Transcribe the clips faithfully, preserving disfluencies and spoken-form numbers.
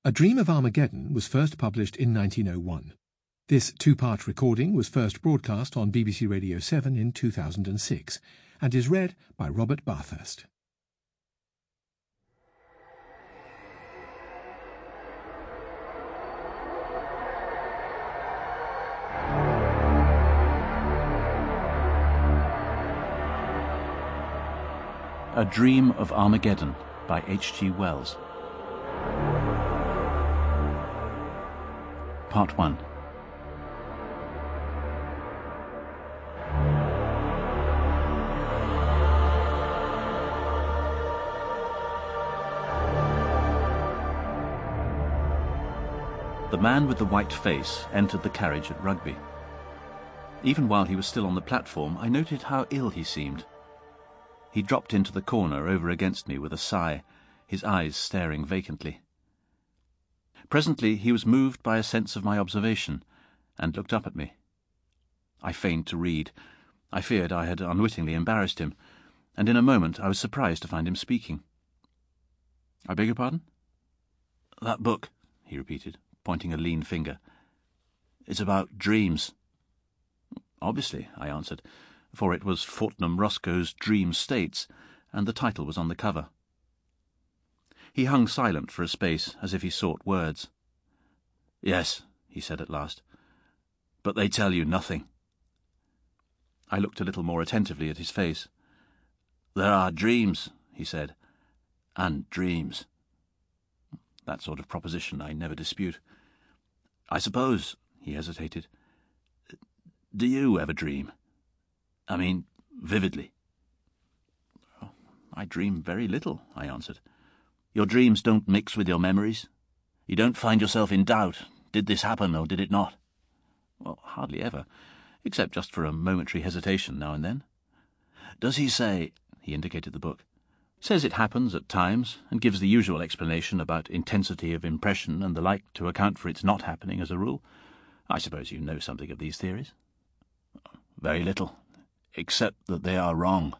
A Dream of Armageddon was first published in nineteen oh one. This two-part recording was first broadcast on B B C Radio seven in two thousand six and is read by Robert Bathurst. A Dream of Armageddon by H G Wells. Part one. The man with the white face entered the carriage at Rugby. Even while he was still on the platform, I noted how ill he seemed. He dropped into the corner over against me with a sigh, his eyes staring vacantly. Presently he was moved by a sense of my observation, and looked up at me. I feigned to read. I feared I had unwittingly embarrassed him, and in a moment I was surprised to find him speaking. "I beg your pardon?" "That book," he repeated, pointing a lean finger. "It's about dreams." "Obviously," I answered, for it was Fortnum Roscoe's Dream States, and the title was on the cover. He hung silent for a space, as if he sought words. "Yes," he said at last, "but they tell you nothing." I looked a little more attentively at his face. "There are dreams," he said, "and dreams." That sort of proposition I never dispute. "I suppose," he hesitated, "do you ever dream? I mean, vividly?" "Oh, I dream very little," I answered. "Your dreams don't mix with your memories? You don't find yourself in doubt, did this happen or did it not?" "Well, hardly ever, except just for a momentary hesitation now and then." "Does he say—" he indicated the book. "Says it happens at times, and gives the usual explanation about intensity of impression and the like to account for its not happening as a rule. I suppose you know something of these theories?" "Very little, except that they are wrong."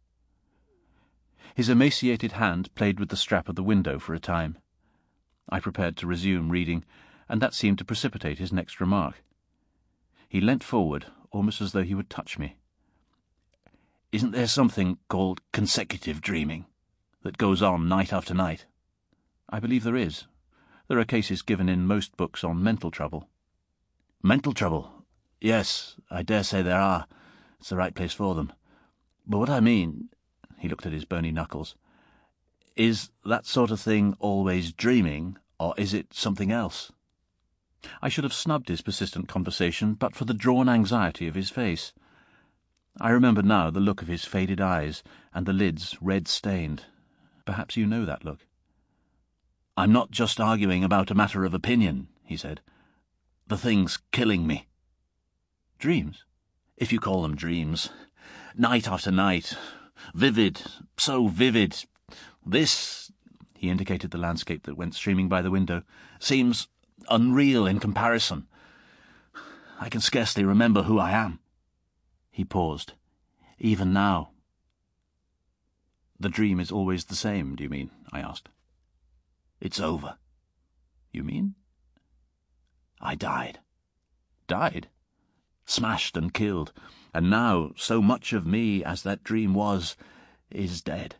His emaciated hand played with the strap of the window for a time. I prepared to resume reading, and that seemed to precipitate his next remark. He leant forward, almost as though he would touch me. "Isn't there something called consecutive dreaming, that goes on night after night?" "I believe there is. There are cases given in most books on mental trouble." "Mental trouble? Yes, I dare say there are. It's the right place for them. But what I mean," he looked at his bony knuckles, "is that sort of thing always dreaming, or is it something else?" I should have snubbed his persistent conversation but for the drawn anxiety of his face. I remember now the look of his faded eyes, and the lids red-stained. Perhaps you know that look. "I'm not just arguing about a matter of opinion," he said. "The thing's killing me." "Dreams?" "If you call them dreams. Night after night. Vivid, so vivid. This," he indicated the landscape that went streaming by the window, "seems unreal in comparison. I can scarcely remember who I am." He paused. "Even now." "The dream is always the same, do you mean?" I asked. "It's over." "You mean?" "I died." "Died?" "Smashed and killed, and now so much of me as that dream was, is dead.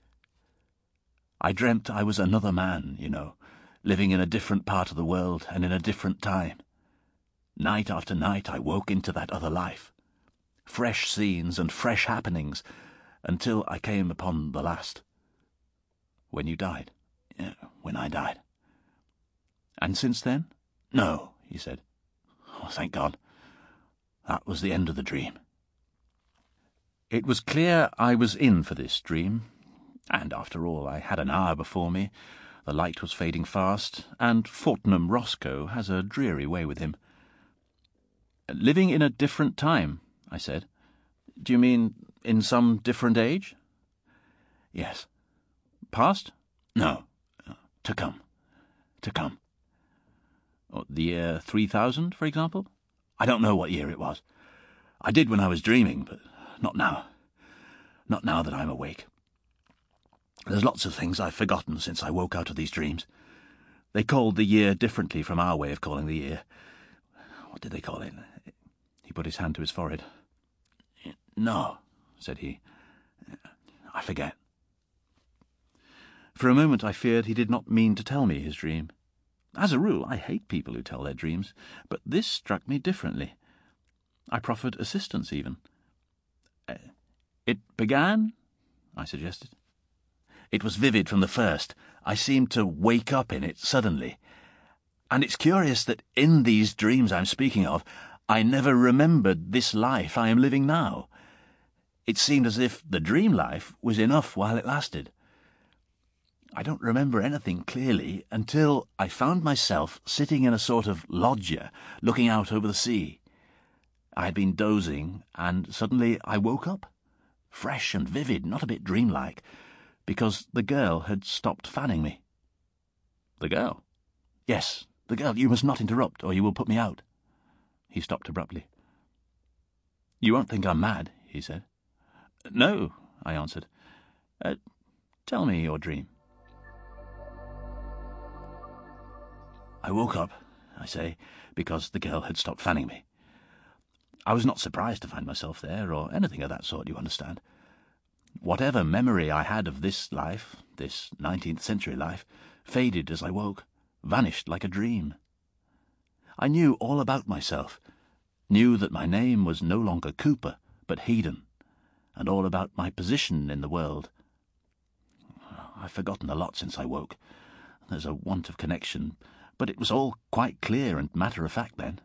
I dreamt I was another man, you know, living in a different part of the world and in a different time. Night after night I woke into that other life. Fresh scenes and fresh happenings, until I came upon the last." "When you died?" Yeah, when I died." "And since then?" "No," he said. "Oh, thank God. That was the end of the dream." It was clear I was in for this dream, and after all I had an hour before me, the light was fading fast, and Fortnum Roscoe has a dreary way with him. "Living in a different time," I said. "Do you mean in some different age?" "Yes." "Past?" "No. To come. To come." "The year three thousand, for example?" "I don't know what year it was. I did when I was dreaming, but not now. Not now that I'm awake. There's lots of things I've forgotten since I woke out of these dreams. They called the year differently from our way of calling the year. What did they call it? He put his hand to his forehead. No, said he. I forget. For a moment I feared he did not mean to tell me his dream. As a rule, I hate people who tell their dreams, but this struck me differently. I proffered assistance even. Uh, it began, I suggested. It was vivid from the first. I seemed to wake up in it suddenly. And it's curious that in these dreams I'm speaking of, I never remembered this life I am living now. It seemed as if the dream life was enough while it lasted. I don't remember anything clearly until I found myself sitting in a sort of loggia, looking out over the sea. I had been dozing, and suddenly I woke up, fresh and vivid, not a bit dreamlike, because the girl had stopped fanning me. The girl? Yes, the girl. You must not interrupt, or you will put me out. He stopped abruptly. You won't think I'm mad, he said. No, I answered. Uh, tell me your dream. I woke up, I say, because the girl had stopped fanning me. I was not surprised to find myself there, or anything of that sort, you understand. Whatever memory I had of this life, this nineteenth century life, faded as I woke, vanished like a dream. I knew all about myself, knew that my name was no longer Cooper, but Headon, and all about my position in the world. I've forgotten a lot since I woke. There's a want of connection, but it was all quite clear and matter-of-fact then.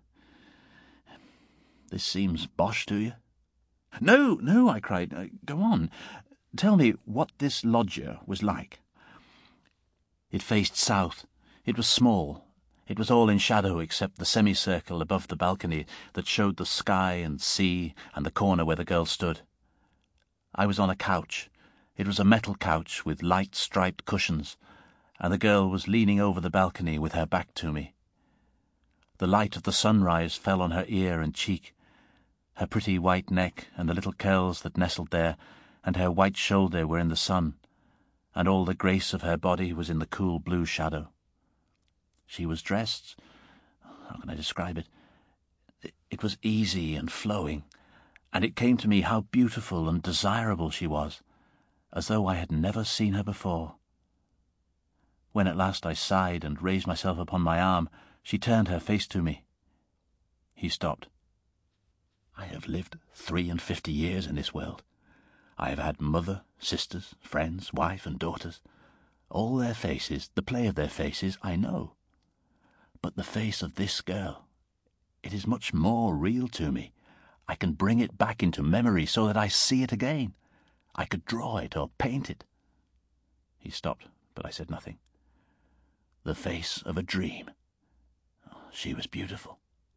This seems bosh to you? No, no, I cried. Uh, go on. Tell me what this loggia was like. It faced south. It was small. It was all in shadow except the semicircle above the balcony that showed the sky and sea and the corner where the girl stood. I was on a couch. It was a metal couch with light striped cushions, and the girl was leaning over the balcony with her back to me. The light of the sunrise fell on her ear and cheek, her pretty white neck and the little curls that nestled there, and her white shoulder were in the sun, and all the grace of her body was in the cool blue shadow. She was dressed, how can I describe it? It was easy and flowing, and it came to me how beautiful and desirable she was, as though I had never seen her before. When at last I sighed and raised myself upon my arm, she turned her face to me. He stopped. I have lived three and fifty years in this world. I have had mother, sisters, friends, wife and daughters. All their faces, the play of their faces, I know. But the face of this girl, it is much more real to me. I can bring it back into memory so that I see it again. I could draw it or paint it. He stopped, but I said nothing. The face of a dream. She was beautiful.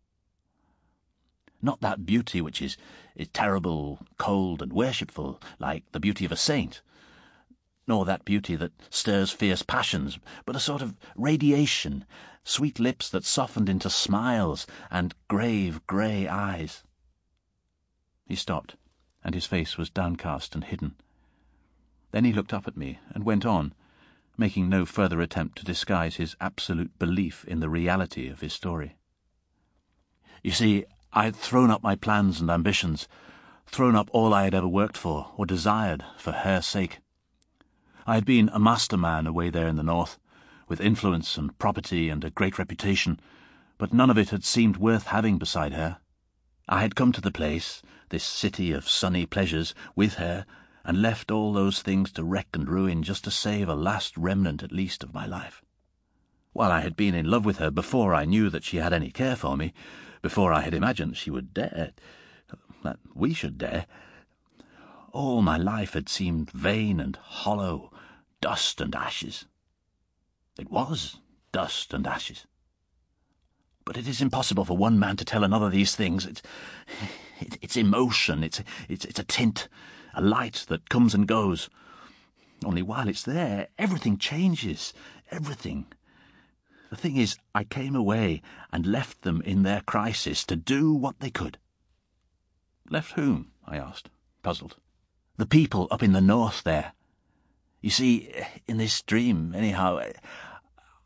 Not that beauty which is, is terrible, cold, and worshipful, like the beauty of a saint, nor that beauty that stirs fierce passions, but a sort of radiation, sweet lips that softened into smiles, and grave grey eyes. He stopped, and his face was downcast and hidden. Then he looked up at me and went on, making no further attempt to disguise his absolute belief in the reality of his story. You see, I had thrown up my plans and ambitions, thrown up all I had ever worked for or desired for her sake. I had been a masterman away there in the north, with influence and property and a great reputation, but none of it had seemed worth having beside her. I had come to the place, this city of sunny pleasures, with her, and left all those things to wreck and ruin just to save a last remnant at least of my life. While I had been in love with her before I knew that she had any care for me, before I had imagined she would dare, that we should dare, all my life had seemed vain and hollow, dust and ashes. It was dust and ashes. But it is impossible for one man to tell another these things. It's, it, it's emotion, it's, it's, it's a tint, a light that comes and goes. Only while it's there, everything changes, everything. The thing is, I came away and left them in their crisis to do what they could. Left whom? I asked, puzzled. The people up in the north there. You see, in this dream, anyhow,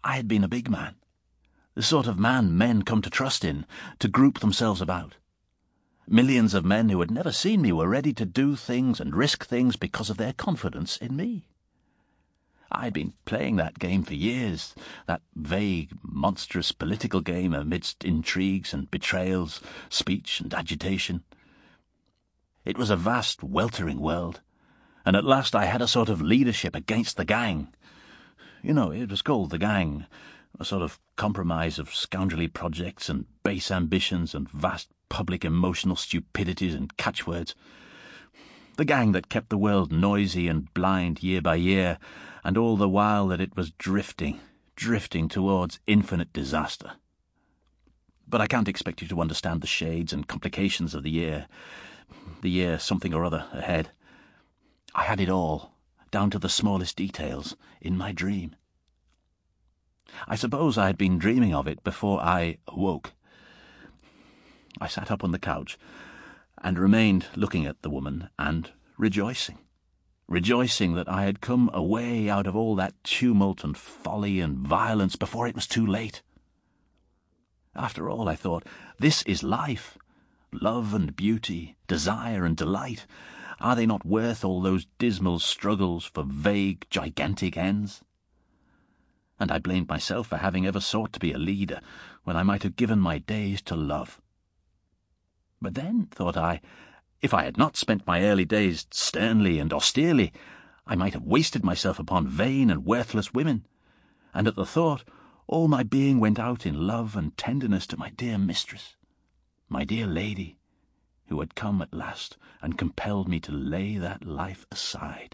I had been a big man, the sort of man men come to trust in, to group themselves about. Millions of men who had never seen me were ready to do things and risk things because of their confidence in me. I had been playing that game for years, that vague, monstrous political game amidst intrigues and betrayals, speech and agitation. It was a vast, weltering world, and at last I had a sort of leadership against the gang. You know, it was called the gang, a sort of compromise of scoundrelly projects and base ambitions and vast public emotional stupidities and catchwords. The gang that kept the world noisy and blind year by year, and all the while that it was drifting, drifting towards infinite disaster. But I can't expect you to understand the shades and complications of the year, the year something or other ahead. I had it all, down to the smallest details, in my dream. I suppose I had been dreaming of it before I awoke. I sat up on the couch and remained looking at the woman and rejoicing, rejoicing that I had come away out of all that tumult and folly and violence before it was too late. After all, I thought, this is life. Love and beauty, desire and delight, are they not worth all those dismal struggles for vague, gigantic ends? And I blamed myself for having ever sought to be a leader when I might have given my days to love. But then, thought I, if I had not spent my early days sternly and austerely, I might have wasted myself upon vain and worthless women, and at the thought all my being went out in love and tenderness to my dear mistress, my dear lady, who had come at last and compelled me to lay that life aside.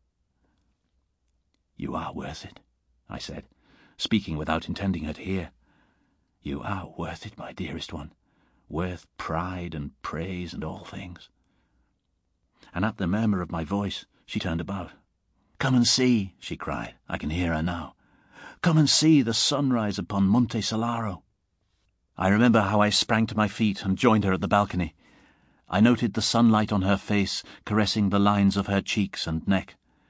"You are worth it," I said, speaking without intending her to hear. "You are worth it, my dearest one, worth pride and praise and all things." And at the murmur of my voice, she turned about. "Come and see," she cried. I can hear her now. "Come and see the sunrise upon Monte Solaro." I remember how I sprang to my feet and joined her at the balcony. I noted the sunlight on her face, caressing the lines of her cheeks and neck.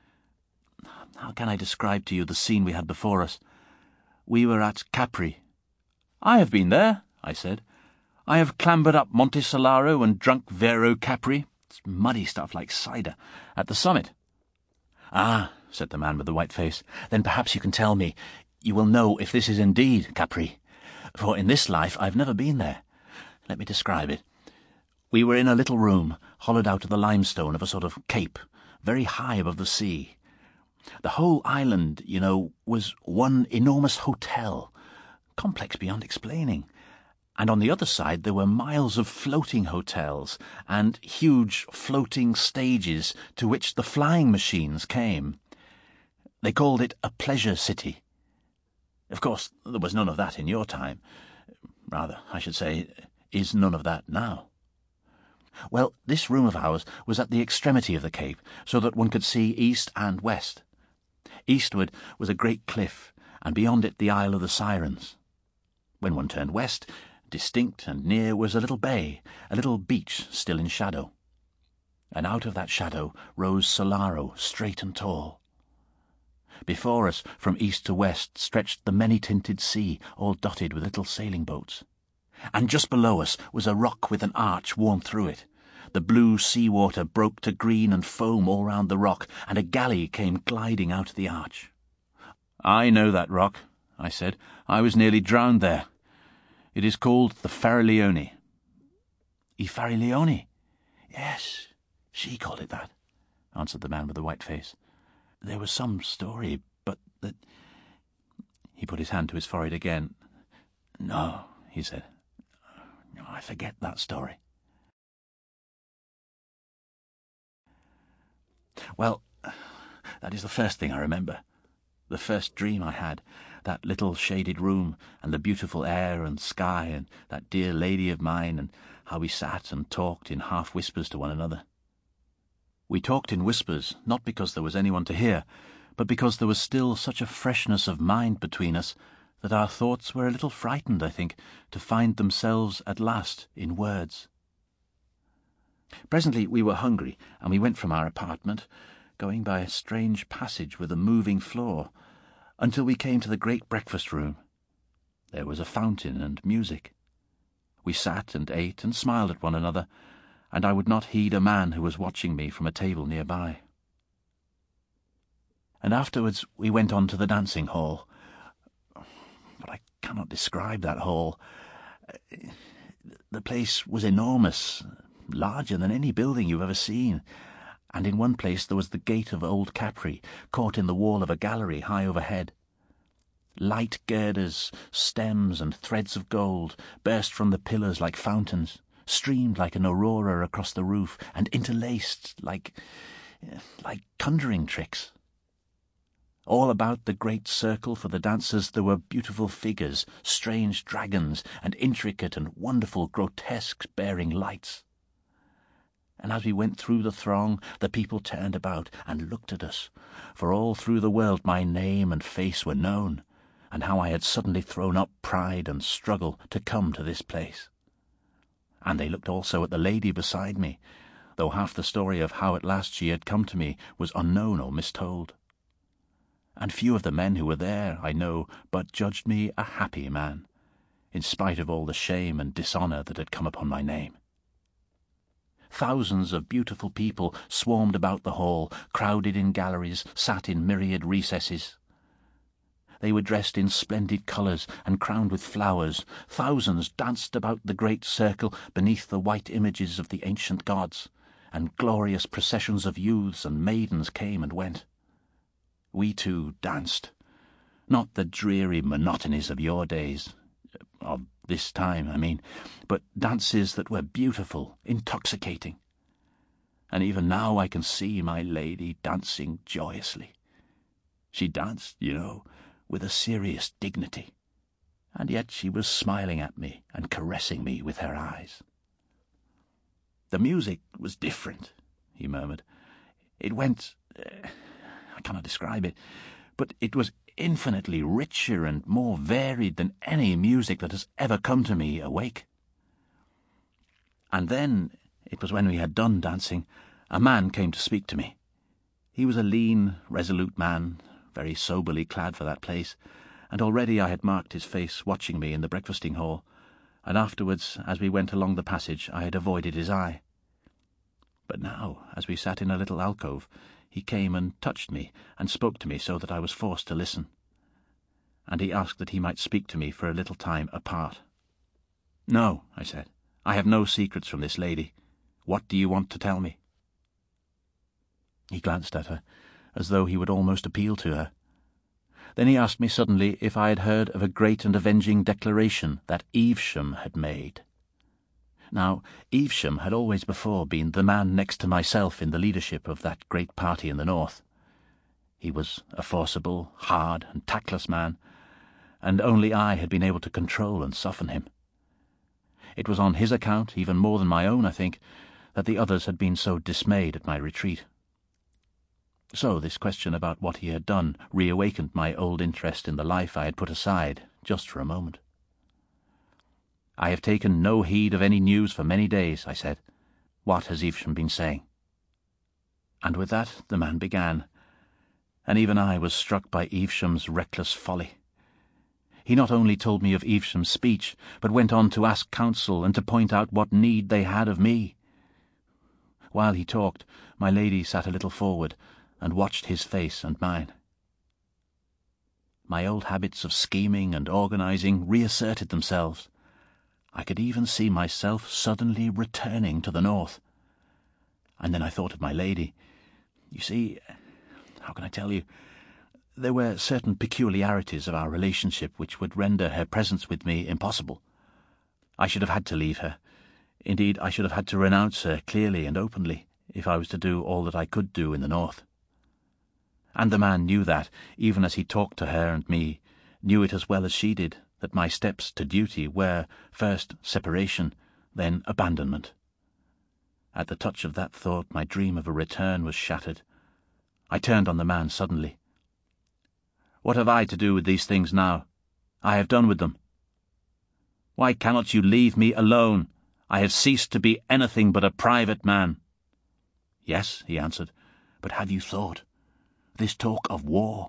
How can I describe to you the scene we had before us? We were at Capri. "I have been there," I said. "I have clambered up Monte Solaro and drunk Vero Capri, it's muddy stuff like cider, at the summit." "Ah," said the man with the white face, "then perhaps you can tell me. You will know if this is indeed Capri. For in this life I've never been there. Let me describe it. We were in a little room, hollowed out of the limestone of a sort of cape, very high above the sea. The whole island, you know, was one enormous hotel, complex beyond explaining. And on the other side there were miles of floating hotels and huge floating stages to which the flying machines came. They called it a pleasure city. Of course, there was none of that in your time. Rather, I should say, is none of that now. Well, this room of ours was at the extremity of the cape, so that one could see east and west. Eastward was a great cliff, and beyond it the Isle of the Sirens. When one turned west, distinct and near was a little bay, a little beach still in shadow. And out of that shadow rose Solaro, straight and tall. Before us, from east to west, stretched the many-tinted sea, all dotted with little sailing boats. And just below us was a rock with an arch worn through it. The blue sea-water broke to green and foam all round the rock, and a galley came gliding out of the arch. "I know that rock," I said. "I was nearly drowned there. It is called the Fariglione." "I Fariglione? Yes, she called it that," answered the man with the white face. "There was some story, but that—" He put his hand to his forehead again. "No," he said. "I forget that story." Well, that is the first thing I remember. The first dream I had, that little shaded room, and the beautiful air and sky, and that dear lady of mine, and how we sat and talked in half-whispers to one another. We talked in whispers, not because there was anyone to hear, but because there was still such a freshness of mind between us that our thoughts were a little frightened, I think, to find themselves at last in words. Presently we were hungry, and we went from our apartment, going by a strange passage with a moving floor. until we came to the great breakfast room. There was a fountain and music. We sat and ate and smiled at one another, and I would not heed a man who was watching me from a table nearby. And afterwards we went on to the dancing hall. But I cannot describe that hall. The place was enormous, larger than any building you've ever seen, and in one place there was the gate of old Capri, caught in the wall of a gallery high overhead. Light girders, stems and threads of gold burst from the pillars like fountains, streamed like an aurora across the roof, and interlaced like, like conjuring tricks. All about the great circle for the dancers there were beautiful figures, strange dragons, and intricate and wonderful grotesques bearing lights. And as we went through the throng, the people turned about and looked at us, for all through the world my name and face were known, and how I had suddenly thrown up pride and struggle to come to this place. And they looked also at the lady beside me, though half the story of how at last she had come to me was unknown or mistold. And few of the men who were there, I know, but judged me a happy man, in spite of all the shame and dishonour that had come upon my name. Thousands of beautiful people swarmed about the hall, crowded in galleries, sat in myriad recesses. They were dressed in splendid colours and crowned with flowers. Thousands danced about the great circle beneath the white images of the ancient gods, and glorious processions of youths and maidens came and went. We too danced, not the dreary monotonies of your days, of this time, I mean, but dances that were beautiful, intoxicating. And even now I can see my lady dancing joyously. She danced, you know, with a serious dignity, and yet she was smiling at me and caressing me with her eyes. The music was different, he murmured. It went... Uh, I cannot describe it, but it was infinitely richer and more varied than any music that has ever come to me awake. And then, it was when we had done dancing, a man came to speak to me. He was a lean, resolute man, very soberly clad for that place, and already I had marked his face watching me in the breakfasting hall, and afterwards, as we went along the passage, I had avoided his eye. But now, as we sat in a little alcove, he came and touched me and spoke to me so that I was forced to listen. And he asked that he might speak to me for a little time apart. "No," I said, "I have no secrets from this lady. What do you want to tell me?" He glanced at her, as though he would almost appeal to her. Then he asked me suddenly if I had heard of a great and avenging declaration that Evesham had made. Now, Evesham had always before been the man next to myself in the leadership of that great party in the north. He was a forcible, hard, and tactless man, and only I had been able to control and soften him. It was on his account, even more than my own, I think, that the others had been so dismayed at my retreat. So this question about what he had done reawakened my old interest in the life I had put aside, just for a moment. "I have taken no heed of any news for many days," I said. "What has Evesham been saying?" And with that the man began, and even I was struck by Evesham's reckless folly. He not only told me of Evesham's speech, but went on to ask counsel and to point out what need they had of me. While he talked, my lady sat a little forward and watched his face and mine. My old habits of scheming and organising reasserted themselves. I could even see myself suddenly returning to the north. And then I thought of my lady. You see, how can I tell you? There were certain peculiarities of our relationship which would render her presence with me impossible. I should have had to leave her. Indeed, I should have had to renounce her clearly and openly, if I was to do all that I could do in the north. And the man knew that, even as he talked to her and me, knew it as well as she did, that my steps to duty were, first separation, then abandonment. At the touch of that thought my dream of a return was shattered. I turned on the man suddenly. "What have I to do with these things now? I have done with them. Why cannot you leave me alone? I have ceased to be anything but a private man." "Yes," he answered, "but have you thought? This talk of war,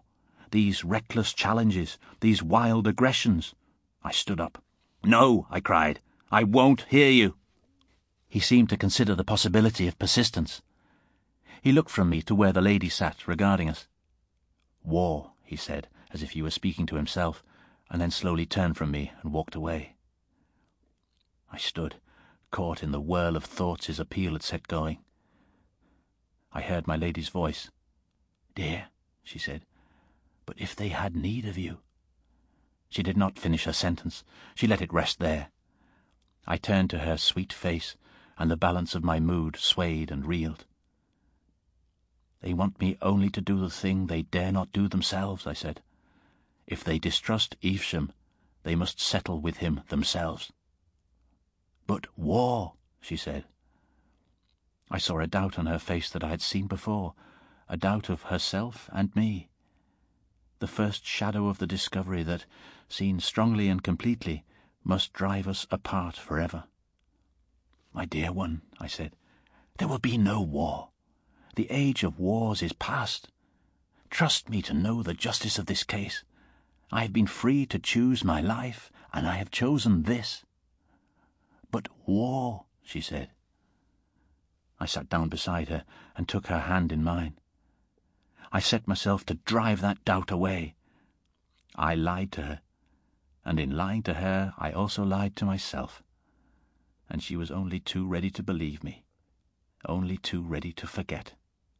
these reckless challenges, these wild aggressions. I stood up. "No," I cried. "I won't hear you." He seemed to consider the possibility of persistence. He looked from me to where the lady sat, regarding us. "War," he said, as if he were speaking to himself, and then slowly turned from me and walked away. I stood, caught in the whirl of thoughts his appeal had set going. I heard my lady's voice. "Dear," she said, "but if they had need of you—" She did not finish her sentence. She let it rest there. I turned to her sweet face, and the balance of my mood swayed and reeled. "They want me only to do the thing they dare not do themselves," I said. "If they distrust Evesham, they must settle with him themselves." "But war," she said. I saw a doubt on her face that I had seen before, a doubt of herself and me. The first shadow of the discovery that, seen strongly and completely, must drive us apart forever. "My dear one," I said, "there will be no war. The age of wars is past. Trust me to know the justice of this case. I have been free to choose my life, and I have chosen this." "But war," she said. I sat down beside her and took her hand in mine. I set myself to drive that doubt away. I lied to her, and in lying to her I also lied to myself. And she was only too ready to believe me, only too ready to forget.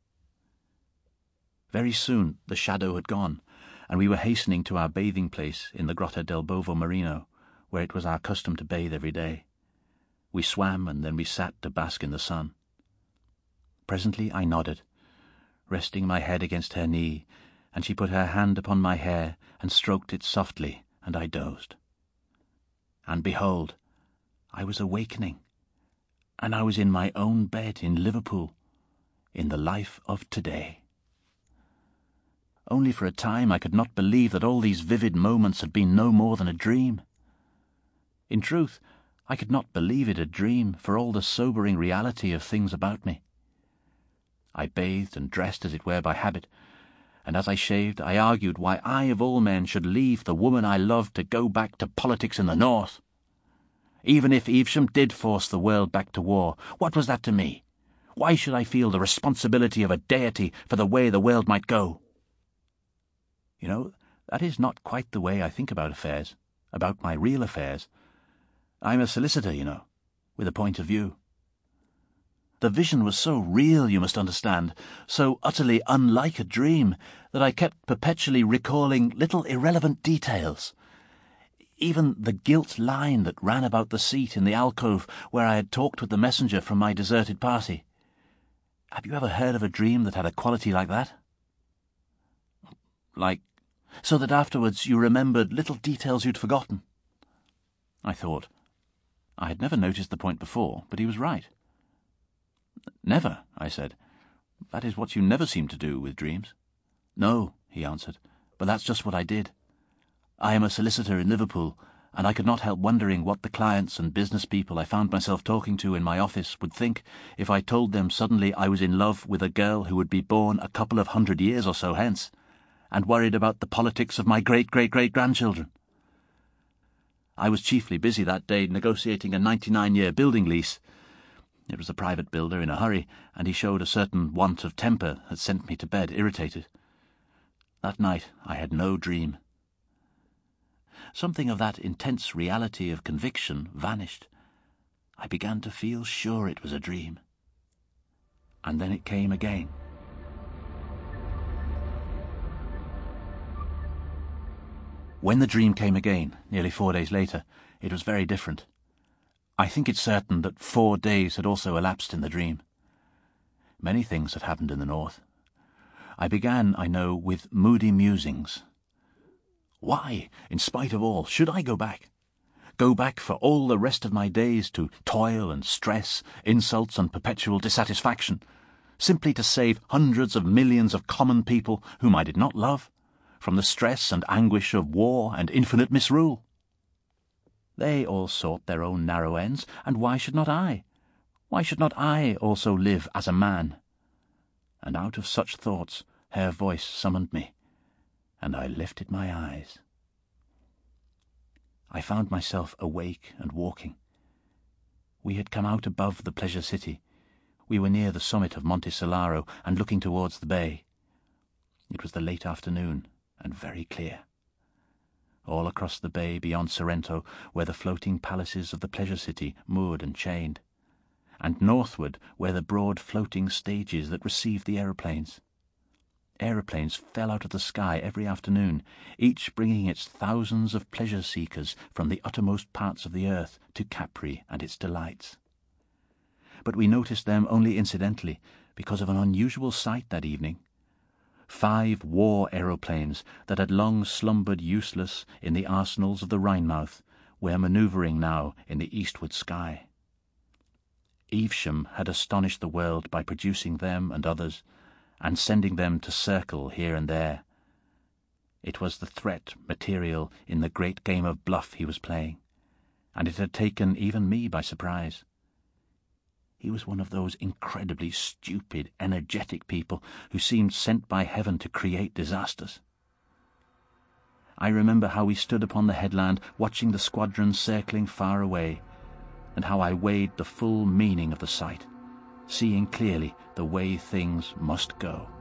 Very soon the shadow had gone, and we were hastening to our bathing place in the Grotta del Bovo Marino, where it was our custom to bathe every day. We swam, and then we sat to bask in the sun. Presently I nodded, resting my head against her knee, and she put her hand upon my hair and stroked it softly, and I dozed. And behold, I was awakening, and I was in my own bed in Liverpool, in the life of today. Only for a time I could not believe that all these vivid moments had been no more than a dream. In truth, I could not believe it a dream for all the sobering reality of things about me. I bathed and dressed as it were by habit, and as I shaved I argued why I of all men should leave the woman I loved to go back to politics in the north. Even if Evesham did force the world back to war, what was that to me? Why should I feel the responsibility of a deity for the way the world might go? You know, that is not quite the way I think about affairs, about my real affairs. I'm a solicitor, you know, with a point of view. The vision was so real, you must understand, so utterly unlike a dream, that I kept perpetually recalling little irrelevant details. Even the gilt line that ran about the seat in the alcove where I had talked with the messenger from my deserted party. Have you ever heard of a dream that had a quality like that? Like, so that afterwards you remembered little details you'd forgotten? I thought. I had never noticed the point before, but he was right. "Never," I said. "That is what you never seem to do with dreams." "No," he answered, "but that's just what I did. I am a solicitor in Liverpool, and I could not help wondering what the clients and business people I found myself talking to in my office would think if I told them suddenly I was in love with a girl who would be born a couple of hundred years or so hence, and worried about the politics of my great-great-great-grandchildren. I was chiefly busy that day negotiating a ninety-nine-year building lease. It was a private builder in a hurry, and he showed a certain want of temper that sent me to bed irritated. That night I had no dream. Something of that intense reality of conviction vanished. I began to feel sure it was a dream. And then it came again. When the dream came again, nearly four days later, it was very different. I think it's certain that four days had also elapsed in the dream. Many things had happened in the north. I began, I know, with moody musings. Why, in spite of all, should I go back? Go back for all the rest of my days to toil and stress, insults and perpetual dissatisfaction, simply to save hundreds of millions of common people whom I did not love, from the stress and anguish of war and infinite misrule? They all sought their own narrow ends, and why should not I? Why should not I also live as a man? And out of such thoughts her voice summoned me. and I lifted my eyes. I found myself awake and walking. We had come out above the pleasure city. We were near the summit of Monte Solaro and looking towards the bay. It was the late afternoon and very clear. All across the bay beyond Sorrento were the floating palaces of the pleasure city, moored and chained, and northward were the broad floating stages that received the aeroplanes. Aeroplanes fell out of the sky every afternoon, each bringing its thousands of pleasure-seekers from the uttermost parts of the earth to Capri and its delights. But we noticed them only incidentally, because of an unusual sight that evening. Five war aeroplanes that had long slumbered useless in the arsenals of the Rhine-mouth were manoeuvring now in the eastward sky. Evesham had astonished the world by producing them and others, and sending them to circle here and there. It was the threat material in the great game of bluff he was playing, and it had taken even me by surprise. He was one of those incredibly stupid, energetic people who seemed sent by heaven to create disasters. I remember how we stood upon the headland watching the squadron circling far away, and how I weighed the full meaning of the sight, seeing clearly the way things must go.